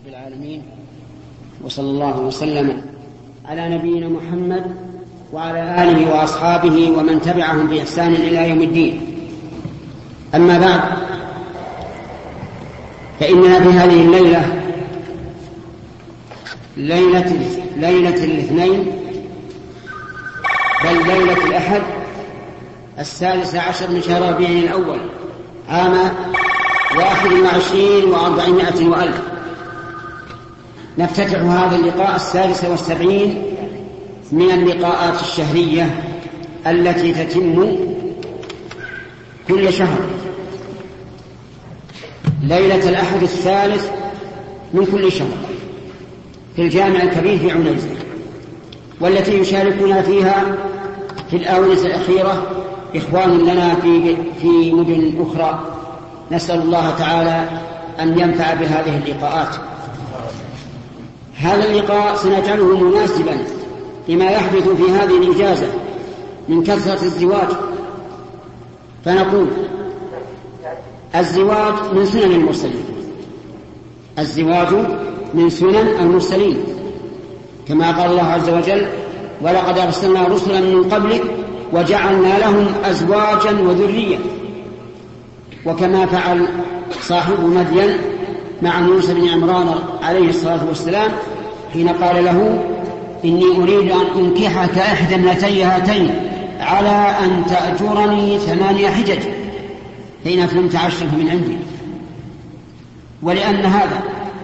رب العالمين، وصلى الله وسلم على نبينا محمد وعلى آله وأصحابه ومن تبعهم بإحسان إلى يوم الدين. أما بعد، فإننا في هذه الليلة ليلة الاثنين، بل ليلة الأحد 16 من شهر ربيع الأول عام 21 و400 وألف، نفتتح هذا اللقاء 76 من اللقاءات الشهرية التي تتم كل شهر، ليلة الأحد 3 من كل شهر في الجامع الكبير في عنيزة، والتي يشاركنا فيها في الآونة الأخيرة إخوان لنا في مدن أخرى. نسأل الله تعالى أن ينفع بهذه اللقاءات. هذا اللقاء سنجعله مناسبا لما يحدث في هذه الإجازة من كثرة الزواج، فنقول: الزواج من سنن المرسلين، الزواج من سنن المرسلين، كما قال الله عز وجل: ولقد أرسلنا رسلا من قبلك وجعلنا لهم أزواجا وذرية، وكما فعل صاحب مدين مع موسى بن عمران عليه الصلاة والسلام حين قال له: إني أريد أن أنكحك إحدى ابنتي هاتين على أن تأجرني 8 حجج، فإن أتممت 10 فمن عندي. ولأن هذا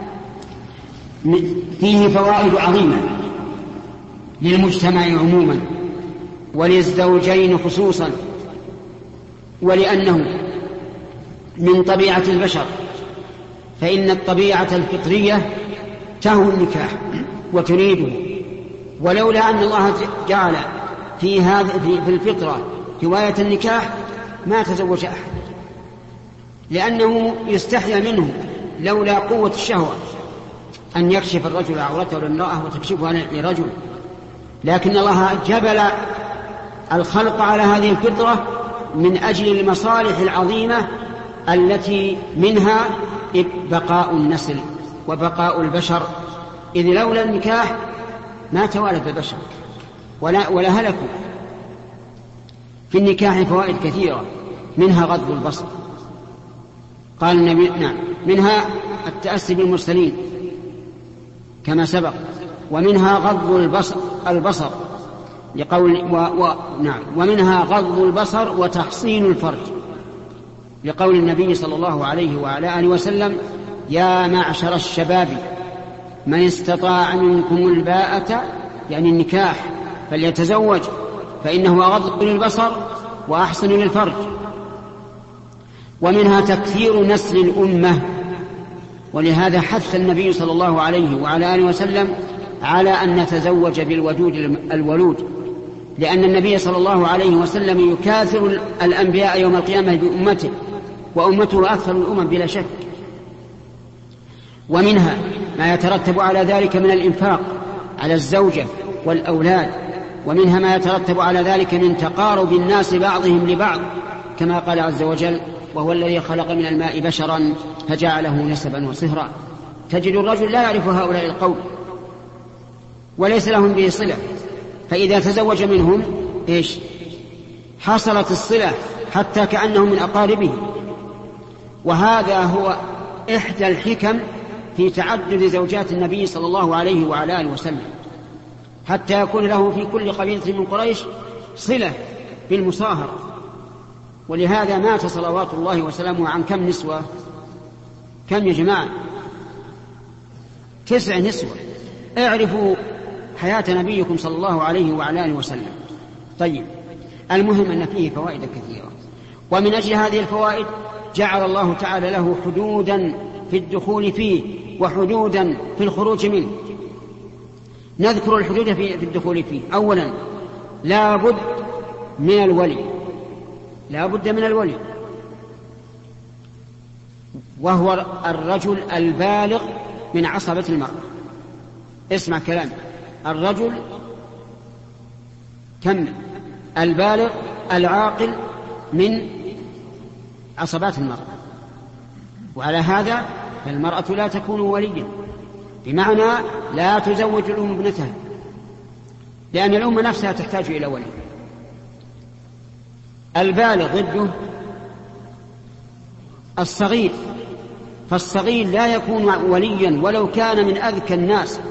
فيه فوائد عظيمة للمجتمع عموما وللزوجين خصوصا، ولأنه من طبيعة البشر، فإن الطبيعة الفطرية تهوى النكاح وتريده، ولولا أن الله جعل في الفطرة هواية النكاح ما تزوج أحد، لأنه يستحيا منه لولا قوة الشهوة أن يكشف الرجل عورته للمرأة وتكشفها لرجل، لكن الله جبل الخلق على هذه الفطرة من أجل المصالح العظيمة التي منها بقاء النسل وبقاء البشر، إذ لولا النكاح ما توالد البشر ولا هلكوا. في النكاح فوائد كثيرة، منها غض البصر، قال النبي منها التأسي بالمرسلين كما سبق، ومنها غض البصر لقول ومنها غض البصر وتحصين الفرج، لقول النبي صلى الله عليه وعلى آله وسلم: يا معشر الشباب من استطاع منكم الباءة، يعني النكاح، فليتزوج فإنه أغض للبصر وأحسن للفرج. ومنها تكثير نسل الأمة، ولهذا حث النبي صلى الله عليه وعلى آله وسلم على أن نتزوج بالودود الولود، لأن النبي صلى الله عليه وسلم يكاثر الأنبياء يوم القيامة بأمته، وأمته أكثر الأمم بلا شك. ومنها ما يترتب على ذلك من الإنفاق على الزوجة والأولاد، ومنها ما يترتب على ذلك من تقارب الناس بعضهم لبعض، كما قال عز وجل: وهو الذي خلق من الماء بشرا فجعله نسبا وصهرا. تجد الرجل لا يعرف هؤلاء القوم وليس لهم به صلة، فإذا تزوج منهم حصلت الصلة حتى كأنهم من أقاربه. وهذا هو إحدى الحكم في تعدد زوجات النبي صلى الله عليه وعلى آله وسلم، حتى يكون له في كل قبيلة من قريش صلة بالمصاهرة. ولهذا مات صلوات الله وسلامه عن كم نسوة؟ كم يا جماعة؟ 9 نسوة. اعرفوا حياة نبيكم صلى الله عليه وعلى آله وسلم. طيب، المهم أن فيه فوائد كثيرة، ومن أجل هذه الفوائد جعل الله تعالى له حدودا في الدخول فيه وحدودا في الخروج منه. نذكر الحدود في الدخول فيه. أولا، لا بد من الولي، لا بد من الولي، وهو الرجل البالغ من عصبة المرأة. اسمع كلامي، الرجل البالغ العاقل من عصبات المرأة، وعلى هذا فالمرأة لا تكون وليا بمعنى لا تزوج الأم ابنتها، لأن الأم نفسها تحتاج إلى ولي. البالغ ضده الصغير، فالصغير لا يكون وليا ولو كان من أذكى الناس،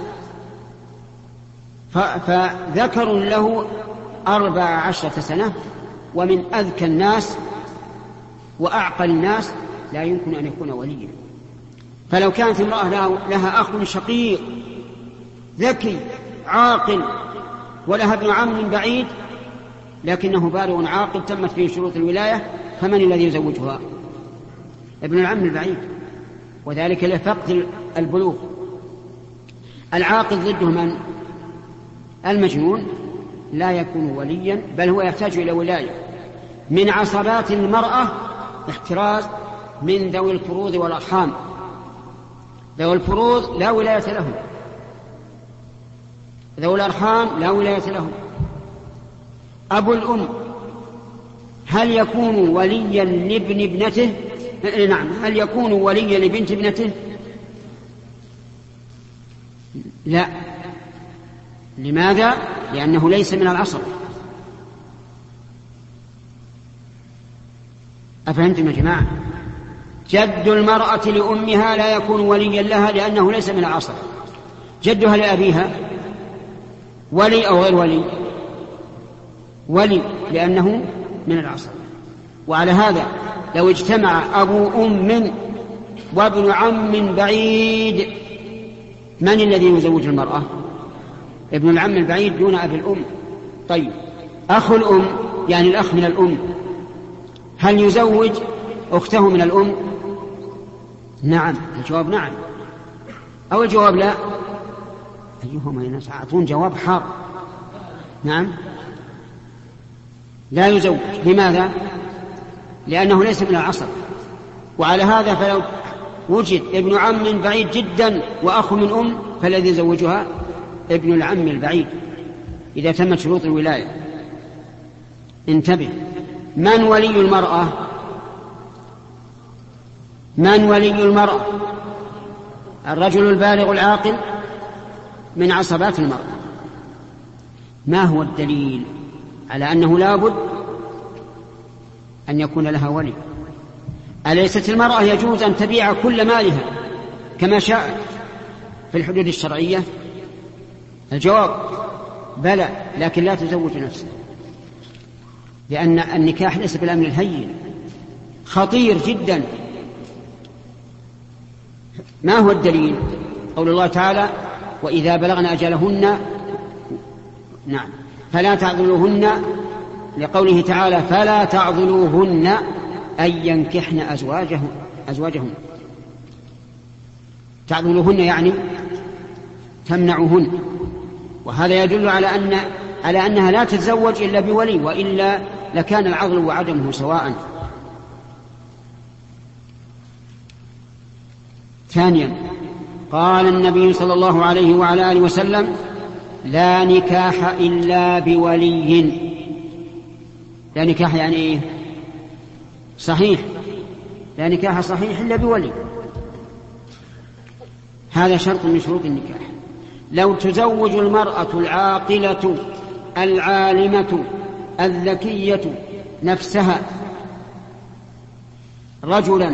فذكر له 14 سنة ومن أذكى الناس وأعقل الناس لا يمكن أن يكون وليا. فلو كانت امرأة لها أخ شقيق ذكي عاقل ولها ابن عم بعيد لكنه بالغ عاقل تمت فيه شروط الولاية، فمن الذي يزوجها؟ ابن العم البعيد، وذلك لفقد البلوغ. العاقل ضده من؟ المجنون، لا يكون وليا بل هو يحتاج إلى ولاية. من عصبات المرأة احتراز من ذوي الفروض والأرحام. ذوي الفروض لا ولاية لهم، ذوي الأرحام لا ولاية لهم. أبو الأم هل يكون وليا لابن ابنته؟ نعم. هل يكون وليا لبنت ابنته؟ لا. لماذا؟ لأنه ليس من العصر. أفهمتم يا جماعة؟ جد المرأة لأمها لا يكون وليا لها لأنه ليس من العصر. جدها لأبيها ولي أو غير ولي؟ ولي، لأنه من العصر. وعلى هذا لو اجتمع أبو أم وابن عم بعيد، من الذي يزوج المرأة؟ ابن العم البعيد دون أبي الأم. طيب، أخو الأم يعني الأخ من الأم هل يزوج أخته من الأم؟ نعم. الجواب نعم، أو الجواب لا؟ أيهما يا ناس أعطون جواب حار. نعم، لا يزوج. لماذا؟ لأنه ليس من العصر. وعلى هذا فلو وجد ابن عم بعيد جدا وأخ من أم فالذي يزوجها ابن العم البعيد إذا تمت شروط الولاية. انتبه، من ولي المرأة؟ من ولي المرأة؟ الرجل البالغ العاقل من عصبات المرأة. ما هو الدليل على أنه لا بد أن يكون لها ولي؟ أليست المرأة يجوز أن تبيع كل مالها كما شاءت في الحدود الشرعية؟ الجواب بلى، لكن لا تزوج نفسها، لأن النكاح ليس بالأمر الهين، خطير جدا. ما هو الدليل؟ قول الله تعالى: وإذا بلغن أجلهن، نعم، فلا تعضلوهن، لقوله تعالى: فلا تعضلوهن أن ينكحن أزواجهن. تعضلوهن يعني تمنعوهن، وهذا يدل على أنها لا تتزوج إلا بولي، وإلا لكان العضل وعدمه سواء. ثانيا، قال النبي صلى الله عليه وعلى آله وسلم: لا نكاح إلا بولي. لا نكاح يعني إيه؟ صحيح، لا نكاح صحيح إلا بولي. هذا شرط من شروط النكاح. لو تزوج المرأة العاقلة العالمة الذكية نفسها رجلا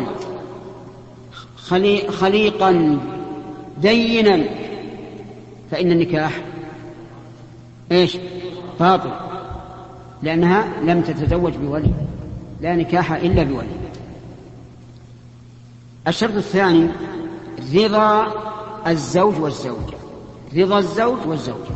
خليقا دينا فإن النكاح إيش؟ باطل، لأنها لم تتزوج بولي. لا نكاح إلا بولي. الشرط الثاني: رضا الزوج والزوجة. رضا الزوج والزوجة.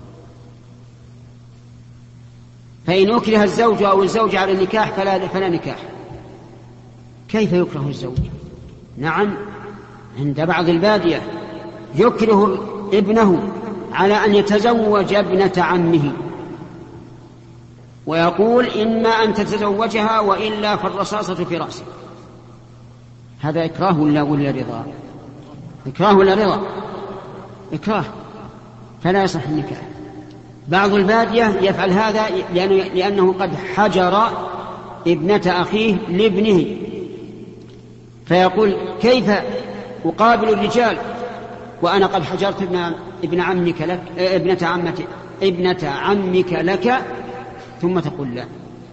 فإن أكره الزوج أو الزوجة على النكاح فلا نكاح. كيف يكره الزوج؟ نعم، عند بعض البادية يكره ابنه على أن يتزوج ابنة عمه، ويقول: إما أن تتزوجها وإلا فالرصاصة في رأسه. هذا إكراه ولا رضا؟ إكراه ولا رضا؟ إكراه، فلا يصح النكاح. بعض البادية يفعل هذا لأنه قد حجر ابنة أخيه لابنه، فيقول: كيف أقابل الرجال وأنا قد حجرت ابنة عمك لك، ثم تقول لا،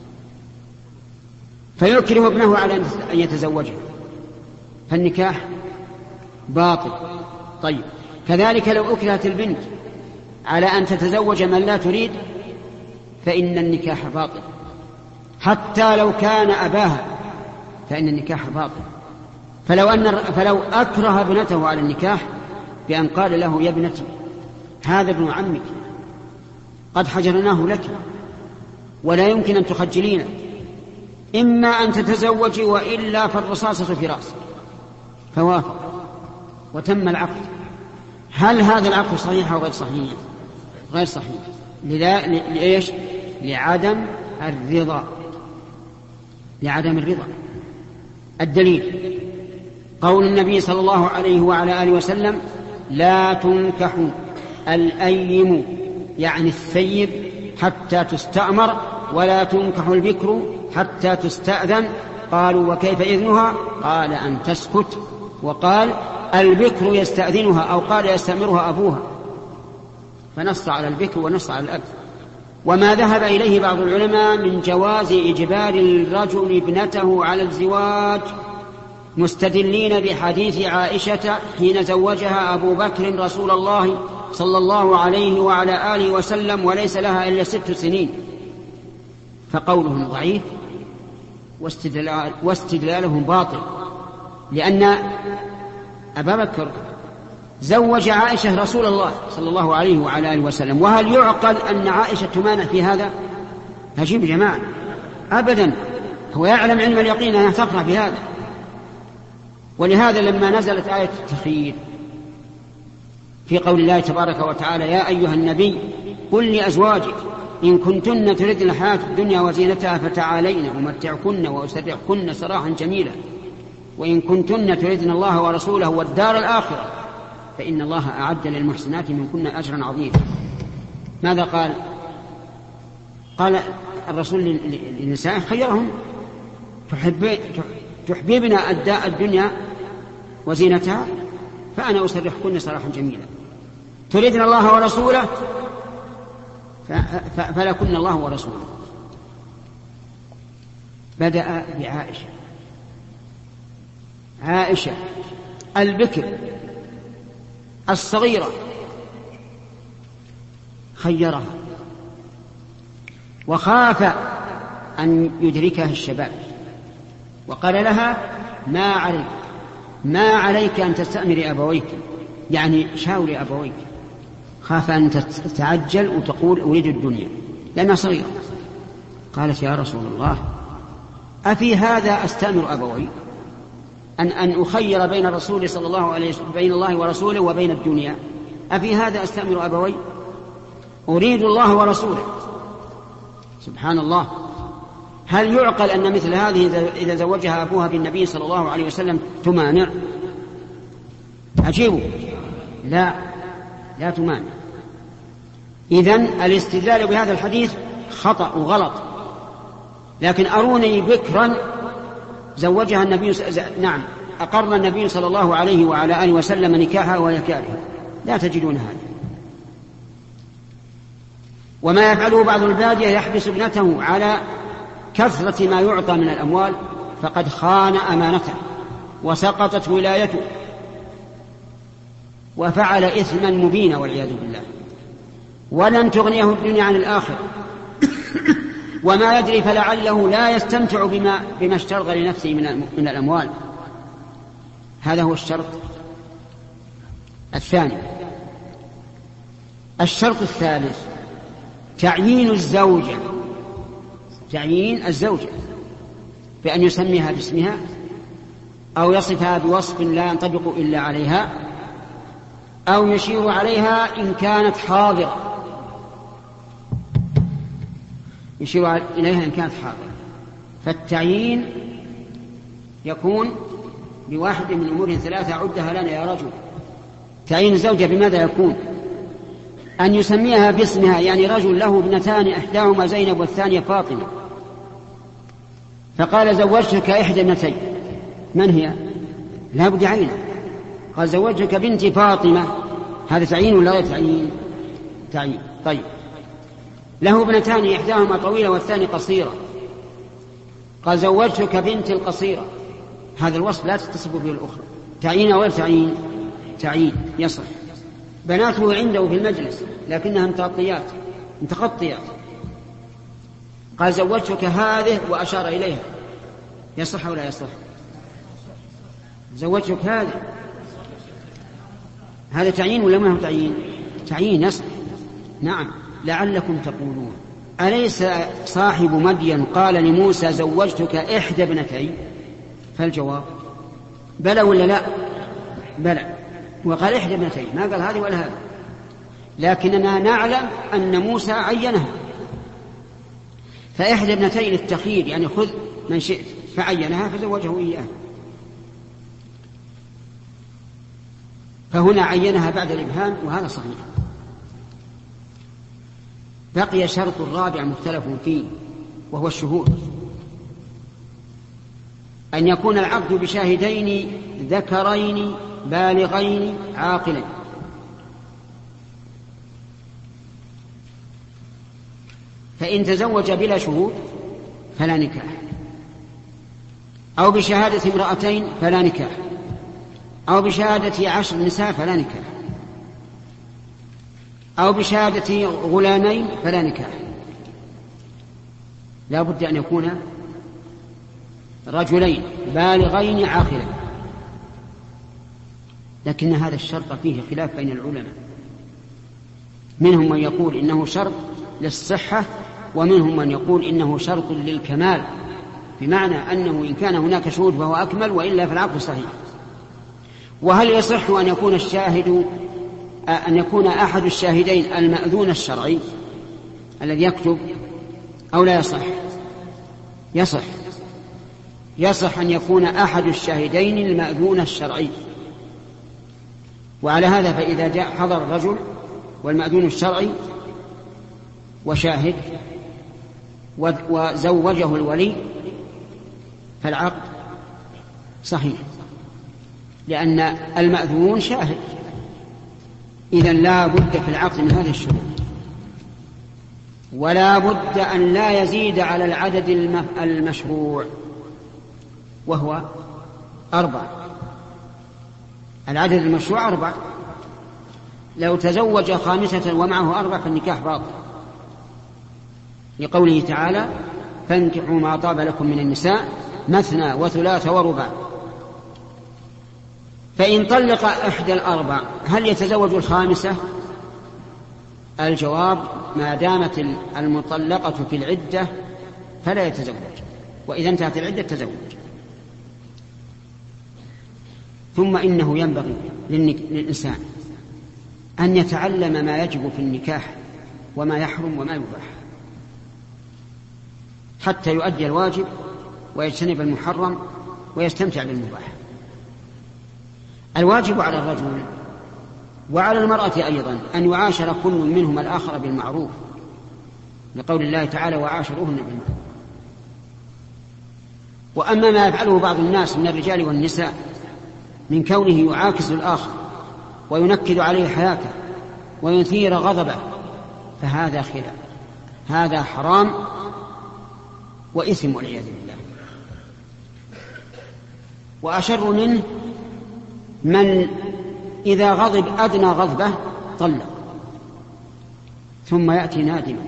فيكره ابنه على أن يتزوجها، فالنكاح باطل. طيب، كذلك لو أكرهت البنت على أن تتزوج من لا تريد فإن النكاح باطل، حتى لو كان أباها فإن النكاح باطل. فلو أكره ابنته على النكاح بأن قال له يا ابنتي هذا ابن عمك قد حجرناه لك ولا يمكن أن تخجلينا، إما أن تتزوجي وإلا فالرصاصة في رأسك، فوافق وتم العقد. هل هذا العقد صحيح أو غير صحيح؟ غير صحيح. لإيش؟ لعدم الرضا. الدليل قول النبي صلى الله عليه وعلى آله وسلم: لا تنكح الأيم يعني الثيب حتى تستأمر، ولا تنكح البكر حتى تستأذن. قالوا: وكيف إذنها؟ قال: أن تسكت. وقال: البكر يستأذنها، أو قال يستأمرها أبوها، فنص على البكر ونص على الأب. وما ذهب إليه بعض العلماء من جواز إجبار الرجل ابنته على الزواج مستدلين بحديث عائشة حين زوجها أبو بكر رسول الله صلى الله عليه وعلى آله وسلم وليس لها إلا 6 سنين، فقولهم ضعيف واستدلالهم باطل، لأن أبا بكر زوج عائشة رسول الله صلى الله عليه وعلى آله وسلم، وهل يعقل أن عائشة تمانع في هذا؟ هجيب جماعة أبدا، هو يعلم علم اليقين أنها تفرح بهذا. ولهذا لما نزلت آية التخيير في قول الله تبارك وتعالى: يا أيها النبي قل لأزواجك إن كنتن تردن الحياة الدنيا وزينتها فتعالين أمتعكن وأسرحكن سراحا جميلا، وإن كنتن تردن الله ورسوله والدار الآخرة فإن الله أعد للمحسنات منكن أجرا عظيما. ماذا قال؟ قال الرسول للنساء خيرهم: تحببن أداء الدنيا وزينتها فأنا أسرحكن سراحا جميلا، تريدن الله ورسوله فلكن الله ورسوله. بدأ بعائشة البكر الصغيرة، خيرها وخاف أن يدركها الشباب، وقال لها: ما عليك أن تستأمري أبويك، يعني شاوري أبويك. خاف أن تتعجل وتقول أريد الدنيا لأنها صغيرة. قالت: يا رسول الله أفي هذا أستأمر أبوي؟ أن أخير بين الرسول صلى الله عليه وسلم، بين الله ورسوله وبين الدنيا، أفي هذا أستأمر أبوي؟ أريد الله ورسوله. سبحان الله، هل يعقل أن مثل هذه إذا زوجها أبوها بالنبي صلى الله عليه وسلم تمانع؟ أجيبوا: لا تمانع. إذن الاستدلال بهذا الحديث خطأ وغلط. لكن أروني بكرا زوجها النبي نعم أقر النبي صلى الله عليه وعلى آله وسلم نكاحها وهي كارهة، لا تجدون هذا. وما يفعله بعض البادية يحبس ابنته على كثرة ما يعطى من الأموال فقد خان أمانته وسقطت ولايته وفعل إثما مبينا والعياذ بالله، ولن تغنيه الدنيا عن الآخرة. وما يدري فلعله لا يستمتع بما اشترغ لنفسه من الأموال. هذا هو الشرط الثاني. الشرط الثالث تعيين الزوجة بأن يسميها باسمها أو يصفها بوصف لا ينطبق إلا عليها، أو يشير عليها إن كانت حاضرة، يشير إليها إن كانت حاضرة. فالتعيين يكون بواحد من أمور 3 عدها لنا يا رجل. تعيين الزوجة بماذا يكون؟ أن يسميها باسمها، يعني رجل له ابنتان إحداهما زينب والثانية فاطمة، فقال: زوجتك إحدى ابنتين، من هي؟ لا بد عينه. قال زوجتك بنت فاطمة، هذا تعيين ولا غير تعيين؟ تعيين. طيب، له ابنتان إحداهما طويلة والثانية قصيرة، قال زوجتك بنت القصيرة، هذا الوصف لا تتصف به الأخرى. تعيين أو غير تعيين؟ تعيين يصح. بناته عنده في المجلس لكنها متغطيات، قال زوجتك هذه وأشار إليها، يصح ولا يصح؟ زوجتك هذا تعيين ولا ما هو تعيين؟ تعيين يصح. نعم. لعلكم تقولون أليس صاحب مدين قال لموسى زوجتك إحدى ابنتي؟ فالجواب بلى ولا لا؟ بلى، وقال إحدى ابنتي، ما قال هذه ولا هذه، لكننا نعلم أن موسى عينها، فإحدى ابنتي للتخيير، يعني خذ من شئت، فعينها فزوجه إياه. فهنا عينها بعد الإبهام، وهذا صحيح. بقي شرط الرابع مختلف فيه، وهو الشهود، أن يكون العقد بشاهدين ذكرين بالغين عاقلين. فإن تزوج بلا شهود فلا نكاح، أو بشهادة امرأتين فلا نكاح، أو بشهادة 10 نساء فلا نكاح، أو بشهادة غلامين فلا نكاح. لا بد أن يكون رجلين بالغين عاقلين، لكن هذا الشرط فيه خلاف بين العلماء، منهم من يقول إنه شرط للصحة، ومنهم من يقول إنه شرط للكمال، بمعنى أنه إن كان هناك شهود فهو أكمل، وإلا فالعقد صحيح. وهل يصح أن يكون أحد الشاهدين المأذون الشرعي الذي يكتب، أو لا يصح؟ يصح أن يكون أحد الشاهدين المأذون الشرعي. وعلى هذا فإذا جاء حضر الرجل والمأذون الشرعي وشاهد وزوجه الولي فالعقد صحيح، لأن المأذون شاهد. إذن لا بد في العقد من هذه الشروط، ولا بد أن لا يزيد على العدد المشروع، وهو 4. العدد المشروع 4. لو تزوج 5 ومعه 4 فالنكاح باطل، لقوله تعالى فانكحوا ما طاب لكم من النساء مثنى وثلاث ورباع. فإن طلق إحدى الأربع هل يتزوج 5؟ الجواب ما دامت المطلقة في العدة فلا يتزوج، وإذا انتهت العدة تزوج. ثم إنه ينبغي للإنسان أن يتعلم ما يجب في النكاح وما يحرم وما يباح، حتى يؤدي الواجب ويجتنب المحرم ويستمتع بالمباح. الواجب على الرجل وعلى المرأة أيضا أن يعاشر كل منهما الآخر بالمعروف، لقول الله تعالى وعاشروهن بالمعروف. وأما ما يفعله بعض الناس من الرجال والنساء من كونه يعاكس الآخر وينكد عليه حياته ويثير غضبه فهذا خلاف، هذا حرام وإثم والعياذ بالله. وأشر منه من إذا غضب أدنى غضبه طلق ثم يأتي نادما.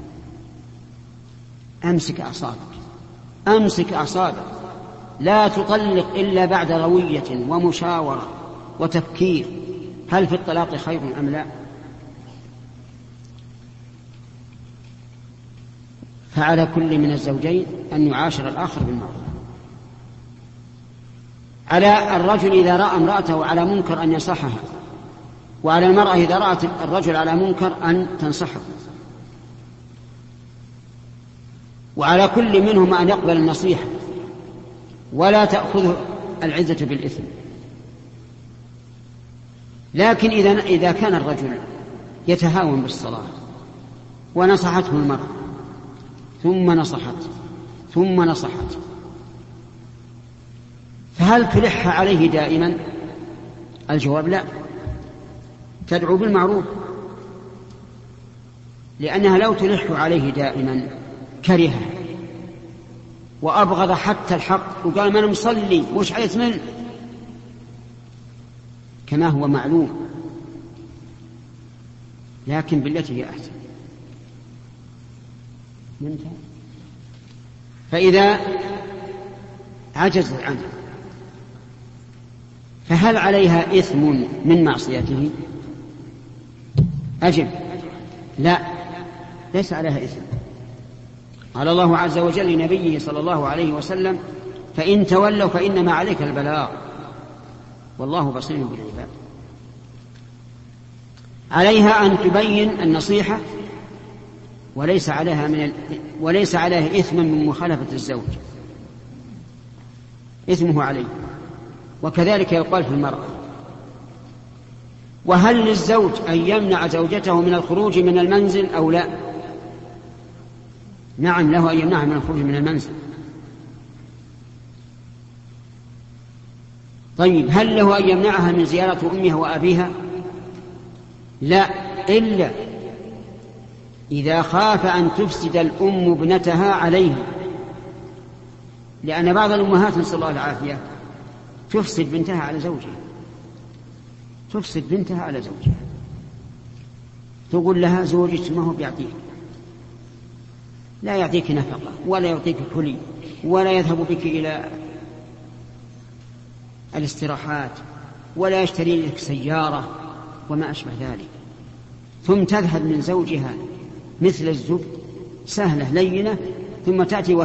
أمسك أعصابك، لا تطلق إلا بعد روية ومشاورة وتفكير هل في الطلاق خير أم لا. فعلى كل من الزوجين أن يعاشر الآخر بالمعروف. على الرجل إذا رأى امرأته على منكر أن ينصحها، وعلى المرأة إذا رأت الرجل على منكر أن تنصحه، وعلى كل منهما أن يقبل النصيحة ولا تأخذه العزة بالإثم. لكن إذا كان الرجل يتهاون بالصلاة ونصحته المرأة ثم نصحت فهل تلح عليه دائما الجواب لا، تدعو بالمعروف، لأنها لو تلح عليه دائما كرهه وأبغض حتى الحق وقال ما أنا مصلي وش عيت منه، كما هو معلوم، لكن بالتي هي أحسن. فإذا عجز عنه فهل عليها إثم من معصيته؟ أجب لا، ليس عليها إثم. قال الله عز وجل لنبيه صلى الله عليه وسلم: فإن تولوا فإنما عليك البلاغ والله بصير بالعباد. عليها أن تبين النصيحة، وليس عليها إثم من مخالفة الزوج، إثمه عليه. وكذلك يقال في المرأة. وهل للزوج أن يمنع زوجته من الخروج من المنزل أو لا؟ نعم، له أن يمنعها من الخروج من المنزل. طيب، هل له أن يمنعها من زيارة أمها وأبيها؟ لا، إلا إذا خاف أن تفسد الأم ابنتها عليه، لأن بعض الأمهات نسأل الله العافية تفسد بنتها على زوجها، تفسد بنتها على زوجها، تقول لها زوجك ما هو بيعطيك، لا يعطيك نفقة ولا يعطيك كلي ولا يذهب بك إلى الاستراحات ولا يشتري لك سيارة وما أشبه ذلك، ثم تذهب من زوجها مثل الزبد، سهلة لينة، ثم تأتي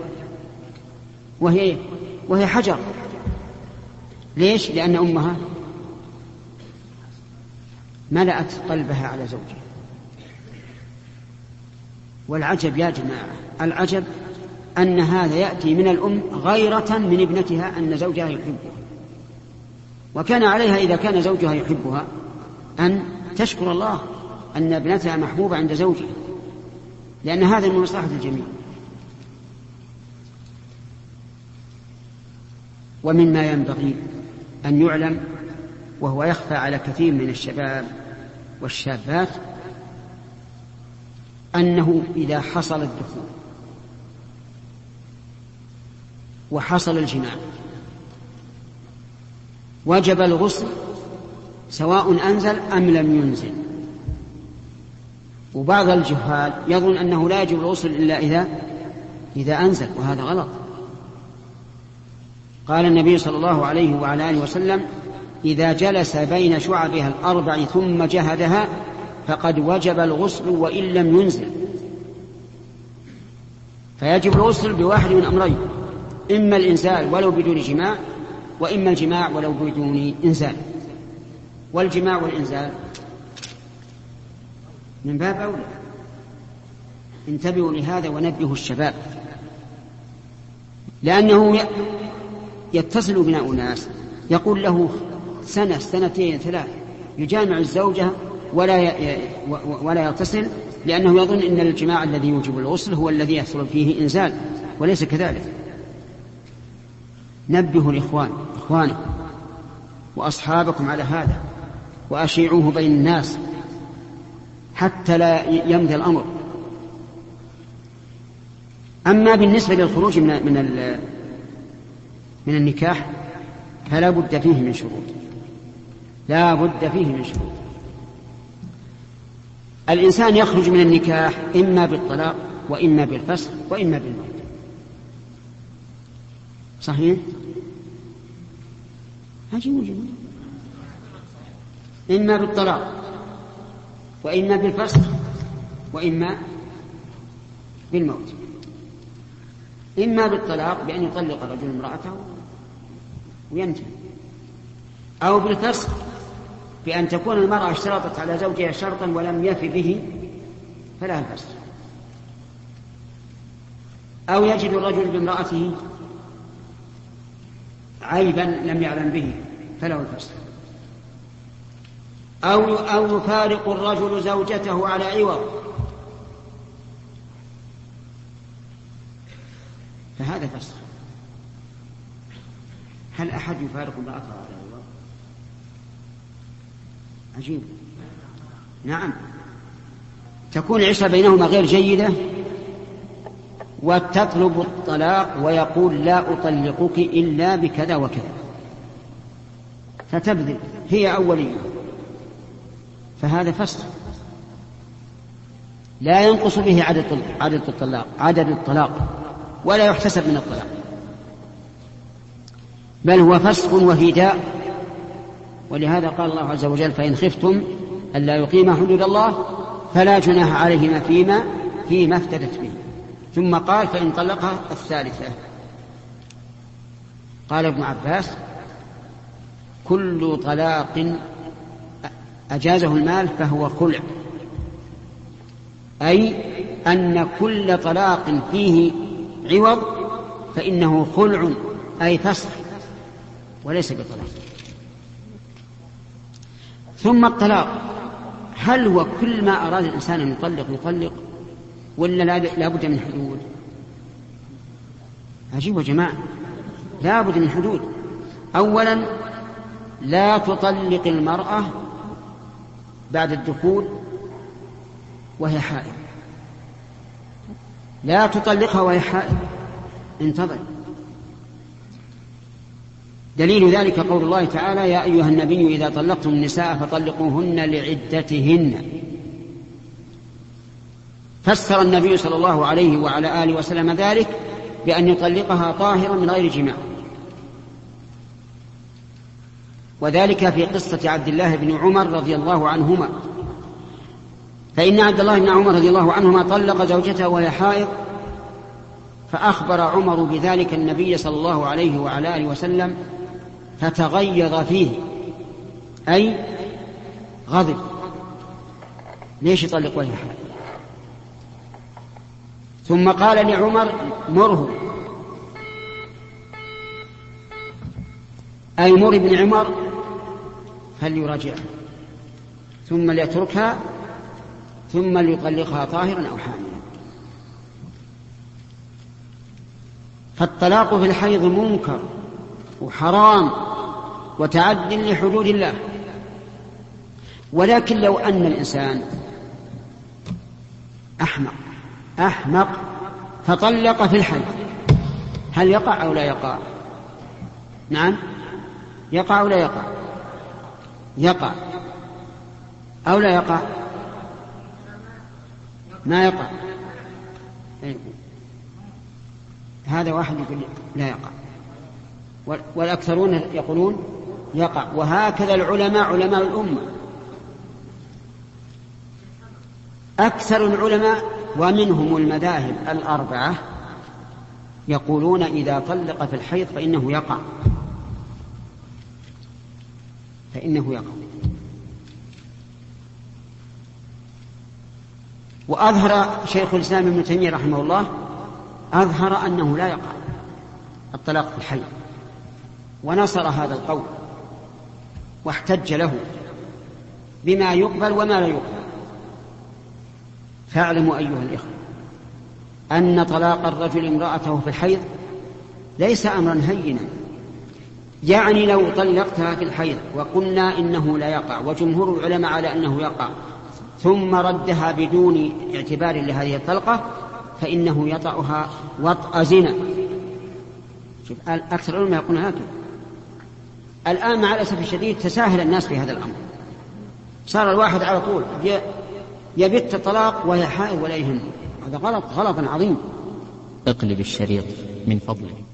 وهي حجر. ليش؟ لأن أمها ملأت قلبها على زوجها. والعجب يا جماعة، العجب أن هذا يأتي من الأم غيرة من ابنتها أن زوجها يحبها، وكان عليها إذا كان زوجها يحبها أن تشكر الله أن ابنتها محبوبة عند زوجها، لأن هذا من مصلحة الجميع. ومما ينبغي أن يعلم وهو يخفى على كثير من الشباب والشابات أنه إذا حصل الدخول وحصل الجماع وجب الغسل سواء أنزل أم لم ينزل. وبعض الجهال يظن أنه لا يجب الغسل إلا إذا أنزل، وهذا غلط. قال النبي صلى الله عليه وعلى آله وسلم: إذا جلس بين شعبها الأربع ثم جهدها فقد وجب الغسل وإن لم ينزل. فيجب الغسل بواحد من أمرين: إما الإنزال ولو بدون جماع، وإما الجماع ولو بدون إنزال. والجماع والإنزال من باب أولى. انتبهوا لهذا ونبهوا الشباب، لأنه يتصل بنا أناس يقول له سنة سنتين ثلاث يجامع الزوجة ولا يغتسل، لأنه يظن أن الجماع الذي يوجب الغسل هو الذي يحصل فيه إنزال، وليس كذلك. نبهوا إخوانكم وأصحابكم على هذا، وأشيعوه بين الناس حتى لا يمضي الأمر. أما بالنسبة للخروج من النكاح فلا بد فيه من شروط، لا بد فيه من شروط. الإنسان يخرج من النكاح إما بالطلاق وإما بالفسخ وإما بالموت. صحيح؟ إما بالطلاق وإما بالفسخ وإما بالموت. إما بالطلاق بأن يطلق الرجل امرأته وينتهي، أو بالفسخ بأن تكون المرأة اشترطت على زوجها شرطا ولم يف به فلا الفسخ، أو يجد الرجل بامرأته عيبا لم يعلم به فله الفسخ، أو يفارق الرجل زوجته على عوض فهذا فسخ. هل أحد يفارق امرأته على عوض؟ عجيب. نعم، تكون العشرة بينهما غير جيدة وتطلب الطلاق ويقول لا أطلقك إلا بكذا وكذا، فتبذل هي أولية، فهذا فسخ لا ينقص به عدد الطلاق ولا يحتسب من الطلاق، بل هو فسخ وهداء. ولهذا قال الله عز وجل فإن خفتم ألا يقيما حدود الله فلا جناح عليهما فيما افتدت به. ثم قال فإن طلقها الثالثة. قال ابن عباس كل طلاق أجازه المال فهو خلع، أي أن كل طلاق فيه عوض فإنه خلع، أي فسخ وليس بطلاق. ثم الطلاق هل هو كل ما أراد الإنسان أن يطلق ولا لا بد من حدود؟ عجيب يا جماعة، لا بد من حدود. أولا لا تطلق المرأة بعد الدخول وهي حائض، لا تطلقها وهي حائض، انتظر. دليل ذلك قول الله تعالى يا أيها النبي إذا طلقتم النساء فطلقوهن لعدتهن. فسر النبي صلى الله عليه وعلى آله وسلم ذلك بأن يطلقها طاهرا من غير جماع، وذلك في قصة عبد الله بن عمر رضي الله عنهما، فإن عبد الله بن عمر رضي الله عنهما طلق زوجته وهي حائض، فأخبر عمر بذلك النبي صلى الله عليه وعلى آله وسلم فتغيظ فيه، أي غضب، ليش يطلق وهي حائض؟ ثم قال لعمر مره، أي مر ابن عمر فليراجعها ثم ليتركها ثم ليطلقها طاهرا أو حاملا. فالطلاق في الحيض منكر وحرام وتعد لحدود الله. ولكن لو أن الإنسان أحمق فطلق في الحيض هل يقع أو لا يقع؟ نعم، يقع أو لا يقع؟ يقع أو لا يقع؟ ما يقع. هذا واحد يقول لا يقع، والأكثرون يقولون يقع، وهكذا العلماء علماء الأمة، أكثر العلماء ومنهم المذاهب الأربعة يقولون إذا طلق في الحيض فإنه يقع. وأظهر شيخ الإسلام ابن تيمية رحمه الله أظهر أنه لا يقع الطلاق في الحيض، ونصر هذا القول واحتج له بما يقبل وما لا يقبل. فاعلموا أيها الإخوة أن طلاق الرجل امرأته في الحيض ليس أمرا هينا، يعني لو طلقتها في الحيض وقلنا إنه لا يقع وجمهور العلماء على أنه يقع ثم ردها بدون اعتبار لهذه الطلقة فإنه يطأها وطأ زنا. شوف أكثر العلماء يقولون هكذا. الآن مع الأسف الشديد تساهل الناس في هذا الأمر، صار الواحد على طول يبت الطلاق وهي حائض ولا يهم. هذا غلط، غلط عظيم. اقلب الشريط من فضلك.